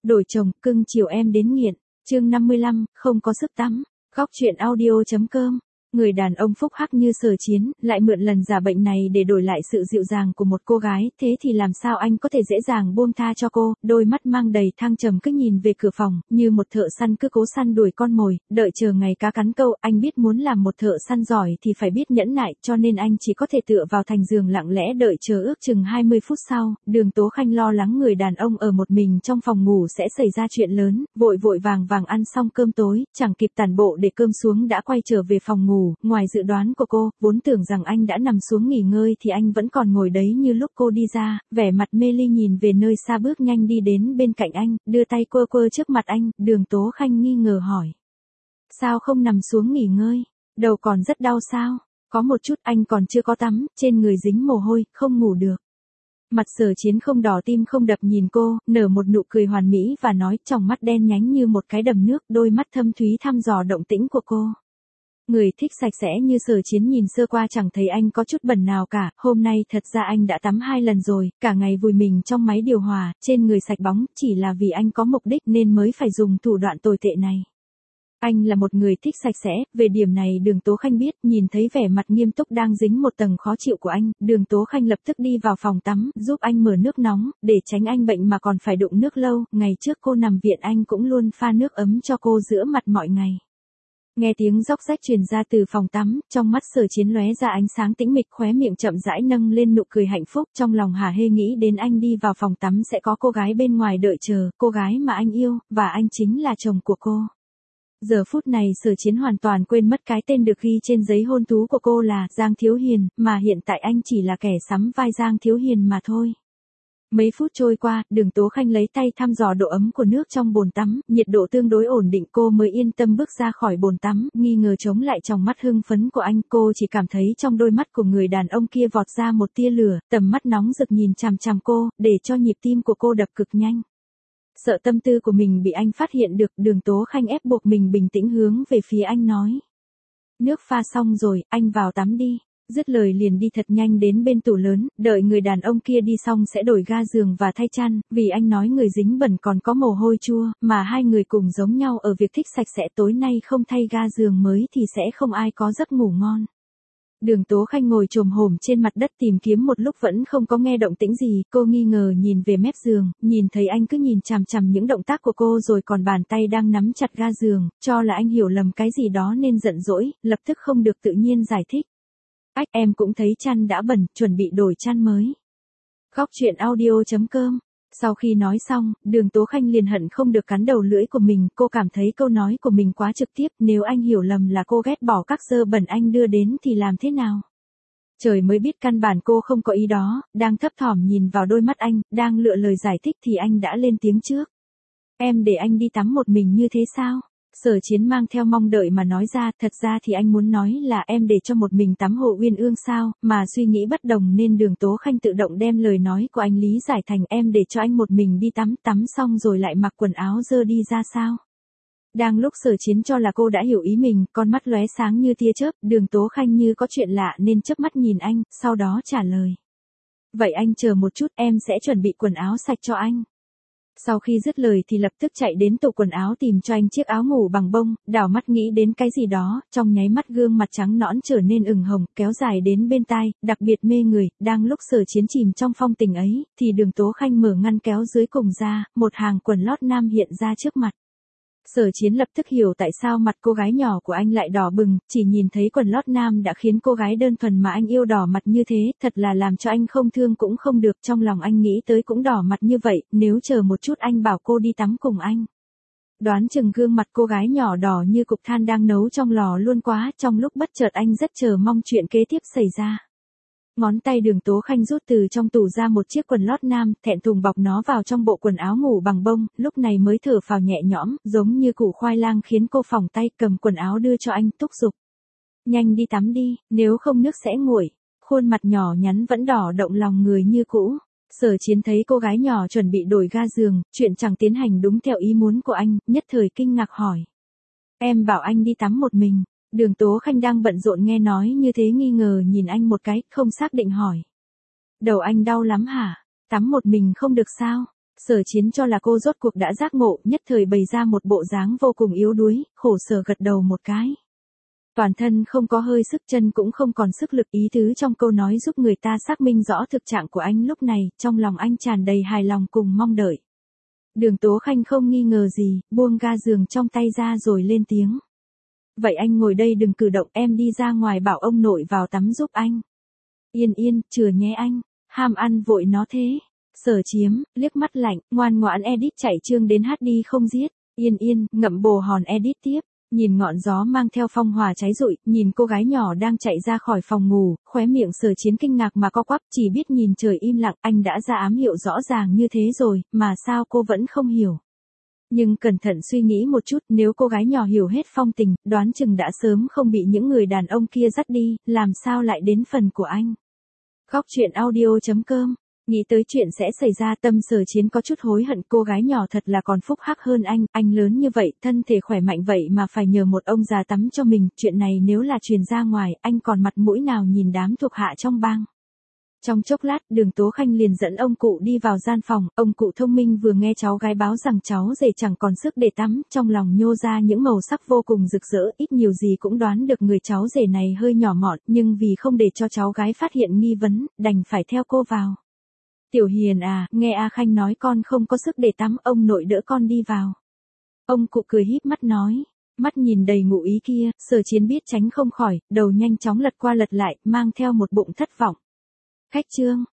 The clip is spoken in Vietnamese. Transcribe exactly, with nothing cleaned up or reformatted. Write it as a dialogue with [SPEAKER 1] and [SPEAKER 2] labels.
[SPEAKER 1] Đổi chồng, cưng chiều em đến nghiện. Chương năm mươi lăm, không có sức tắm. Góc truyện audio.com. Người đàn ông phúc hắc như Sở Chiến, lại mượn lần giả bệnh này để đổi lại sự dịu dàng của một cô gái, thế thì làm sao anh có thể dễ dàng buông tha cho cô? Đôi mắt mang đầy thăng trầm cứ nhìn về cửa phòng, như một thợ săn cứ cố săn đuổi con mồi, đợi chờ ngày cá cắn câu. Anh biết muốn làm một thợ săn giỏi thì phải biết nhẫn nại, cho nên anh chỉ có thể tựa vào thành giường lặng lẽ đợi chờ. Ước chừng hai mươi phút sau, Đường Tố Khanh lo lắng người đàn ông ở một mình trong phòng ngủ sẽ xảy ra chuyện lớn, vội vội vàng vàng ăn xong cơm tối, chẳng kịp tản bộ để cơm xuống đã quay trở về phòng ngủ. Ngoài dự đoán của cô, vốn tưởng rằng anh đã nằm xuống nghỉ ngơi thì anh vẫn còn ngồi đấy như lúc cô đi ra, vẻ mặt mê ly nhìn về nơi xa, bước nhanh đi đến bên cạnh anh, đưa tay quơ quơ trước mặt anh. Đường Tố Khanh nghi ngờ hỏi: sao không nằm xuống nghỉ ngơi? Đầu còn rất đau sao? Có một chút, anh còn chưa có tắm, trên người dính mồ hôi, không ngủ được. Mặt Sở Chiến không đỏ tim không đập nhìn cô, nở một nụ cười hoàn mỹ và nói, tròng mắt đen nhánh như một cái đầm nước, đôi mắt thâm thúy thăm dò động tĩnh của cô. Người thích sạch sẽ như Sở Chiến nhìn sơ qua chẳng thấy anh có chút bẩn nào cả, hôm nay thật ra anh đã tắm hai lần rồi, cả ngày vùi mình trong máy điều hòa, trên người sạch bóng, chỉ là vì anh có mục đích nên mới phải dùng thủ đoạn tồi tệ này. Anh là một người thích sạch sẽ, về điểm này Đường Tố Khanh biết, nhìn thấy vẻ mặt nghiêm túc đang dính một tầng khó chịu của anh, Đường Tố Khanh lập tức đi vào phòng tắm, giúp anh mở nước nóng, để tránh anh bệnh mà còn phải đụng nước lâu, ngày trước cô nằm viện anh cũng luôn pha nước ấm cho cô rửa mặt mọi ngày. Nghe tiếng róc rách truyền ra từ phòng tắm, trong mắt Sở Chiến lóe ra ánh sáng tĩnh mịch, khóe miệng chậm rãi nâng lên nụ cười hạnh phúc, trong lòng hả hê nghĩ đến anh đi vào phòng tắm sẽ có cô gái bên ngoài đợi chờ, cô gái mà anh yêu, và anh chính là chồng của cô. Giờ phút này Sở Chiến hoàn toàn quên mất cái tên được ghi trên giấy hôn thú của cô là Giang Thiếu Hiền, mà hiện tại anh chỉ là kẻ sắm vai Giang Thiếu Hiền mà thôi. Mấy phút trôi qua, Đường Tố Khanh lấy tay thăm dò độ ấm của nước trong bồn tắm, nhiệt độ tương đối ổn định cô mới yên tâm bước ra khỏi bồn tắm, nghi ngờ chống lại trong mắt hưng phấn của anh, cô chỉ cảm thấy trong đôi mắt của người đàn ông kia vọt ra một tia lửa, tầm mắt nóng rực nhìn chằm chằm cô, để cho nhịp tim của cô đập cực nhanh. Sợ tâm tư của mình bị anh phát hiện được, Đường Tố Khanh ép buộc mình bình tĩnh hướng về phía anh nói: nước pha xong rồi, anh vào tắm đi. Dứt lời liền đi thật nhanh đến bên tủ lớn, đợi người đàn ông kia đi xong sẽ đổi ga giường và thay chăn, vì anh nói người dính bẩn còn có mồ hôi chua, mà hai người cùng giống nhau ở việc thích sạch sẽ, tối nay không thay ga giường mới thì sẽ không ai có giấc ngủ ngon. Đường Tố Khanh ngồi chồm hổm trên mặt đất tìm kiếm một lúc vẫn không có nghe động tĩnh gì, cô nghi ngờ nhìn về mép giường, nhìn thấy anh cứ nhìn chằm chằm những động tác của cô rồi còn bàn tay đang nắm chặt ga giường, cho là anh hiểu lầm cái gì đó nên giận dỗi, lập tức không được tự nhiên giải thích: ách, em cũng thấy chăn đã bẩn, chuẩn bị đổi chăn mới. Góc truyện audio.com. Sau khi nói xong, Đường Tố Khanh liền hận không được cắn đầu lưỡi của mình, cô cảm thấy câu nói của mình quá trực tiếp, nếu anh hiểu lầm là cô ghét bỏ các dơ bẩn anh đưa đến thì làm thế nào? Trời mới biết căn bản cô không có ý đó, đang thấp thỏm nhìn vào đôi mắt anh, đang lựa lời giải thích thì anh đã lên tiếng trước: em để anh đi tắm một mình như thế sao? Sở Chiến mang theo mong đợi mà nói ra, thật ra thì anh muốn nói là em để cho một mình tắm hồ Uyên Ương sao, mà suy nghĩ bất đồng nên Đường Tố Khanh tự động đem lời nói của anh lý giải thành em để cho anh một mình đi tắm, tắm xong rồi lại mặc quần áo dơ đi ra sao. Đang lúc Sở Chiến cho là cô đã hiểu ý mình, con mắt lóe sáng như tia chớp, Đường Tố Khanh như có chuyện lạ nên chớp mắt nhìn anh, sau đó trả lời: vậy anh chờ một chút, em sẽ chuẩn bị quần áo sạch cho anh. Sau khi dứt lời thì lập tức chạy đến tủ quần áo tìm cho anh chiếc áo ngủ bằng bông, đảo mắt nghĩ đến cái gì đó, trong nháy mắt gương mặt trắng nõn trở nên ửng hồng, kéo dài đến bên tai, đặc biệt mê người. Đang lúc Sở Chiến chìm trong phong tình ấy, thì Đường Tố Khanh mở ngăn kéo dưới cùng ra, một hàng quần lót nam hiện ra trước mặt. Sở Chiến lập tức hiểu tại sao mặt cô gái nhỏ của anh lại đỏ bừng, chỉ nhìn thấy quần lót nam đã khiến cô gái đơn thuần mà anh yêu đỏ mặt như thế, thật là làm cho anh không thương cũng không được, trong lòng anh nghĩ tới cũng đỏ mặt như vậy, nếu chờ một chút anh bảo cô đi tắm cùng anh. Đoán chừng gương mặt cô gái nhỏ đỏ như cục than đang nấu trong lò luôn quá, trong lúc bất chợt anh rất chờ mong chuyện kế tiếp xảy ra. Ngón tay Đường Tố Khanh rút từ trong tủ ra một chiếc quần lót nam, thẹn thùng bọc nó vào trong bộ quần áo ngủ bằng bông, lúc này mới thở phào nhẹ nhõm, giống như củ khoai lang khiến cô phỏng tay, cầm quần áo đưa cho anh, thúc giục: nhanh đi tắm đi, nếu không nước sẽ nguội. Khuôn mặt nhỏ nhắn vẫn đỏ động lòng người như cũ. Sở Chiến thấy cô gái nhỏ chuẩn bị đổi ga giường, chuyện chẳng tiến hành đúng theo ý muốn của anh, nhất thời kinh ngạc hỏi: em bảo anh đi tắm một mình. Đường Tố Khanh đang bận rộn nghe nói như thế nghi ngờ nhìn anh một cái, không xác định hỏi: đầu anh đau lắm hả? Tắm một mình không được sao? Sở Chiến cho là cô rốt cuộc đã giác ngộ, nhất thời bày ra một bộ dáng vô cùng yếu đuối, khổ sở gật đầu một cái. Toàn thân không có hơi sức, chân cũng không còn sức lực, ý tứ trong câu nói giúp người ta xác minh rõ thực trạng của anh lúc này, trong lòng anh tràn đầy hài lòng cùng mong đợi. Đường Tố Khanh không nghi ngờ gì, buông ga giường trong tay ra rồi lên tiếng. Vậy anh ngồi đây đừng cử động, em đi ra ngoài bảo ông nội vào tắm giúp anh. Yên yên, chừa nhé anh, ham ăn vội nó thế. Sở Chiếm, liếc mắt lạnh, ngoan ngoãn edit chạy chương đến hát đi không giết. Yên yên, ngậm bồ hòn edit tiếp. Nhìn ngọn gió mang theo phong hỏa cháy rụi, nhìn cô gái nhỏ đang chạy ra khỏi phòng ngủ, khóe miệng Sở Chiến kinh ngạc mà co quắp, chỉ biết nhìn trời im lặng, anh đã ra ám hiệu rõ ràng như thế rồi, mà sao cô vẫn không hiểu. Nhưng cẩn thận suy nghĩ một chút, nếu cô gái nhỏ hiểu hết phong tình, đoán chừng đã sớm không bị những người đàn ông kia dắt đi, làm sao lại đến phần của anh. Góc truyện audio chấm com. Nghĩ tới chuyện sẽ xảy ra, tâm Sở Chiến có chút hối hận, cô gái nhỏ thật là còn phúc hắc hơn anh, anh lớn như vậy, thân thể khỏe mạnh vậy mà phải nhờ một ông già tắm cho mình, chuyện này nếu là truyền ra ngoài, anh còn mặt mũi nào nhìn đám thuộc hạ trong bang. Trong chốc lát, Đường Tố Khanh liền dẫn ông cụ đi vào gian phòng, ông cụ thông minh vừa nghe cháu gái báo rằng cháu rể chẳng còn sức để tắm, trong lòng nhô ra những màu sắc vô cùng rực rỡ, ít nhiều gì cũng đoán được người cháu rể này hơi nhỏ mọn, nhưng vì không để cho cháu gái phát hiện nghi vấn, đành phải theo cô vào. Tiểu Hiền à, nghe A Khanh nói con không có sức để tắm, ông nội đỡ con đi vào. Ông cụ cười híp mắt nói, mắt nhìn đầy ngụ ý kia, Sở Chiến biết tránh không khỏi, đầu nhanh chóng lật qua lật lại, mang theo một bụng thất vọng. Khách trương,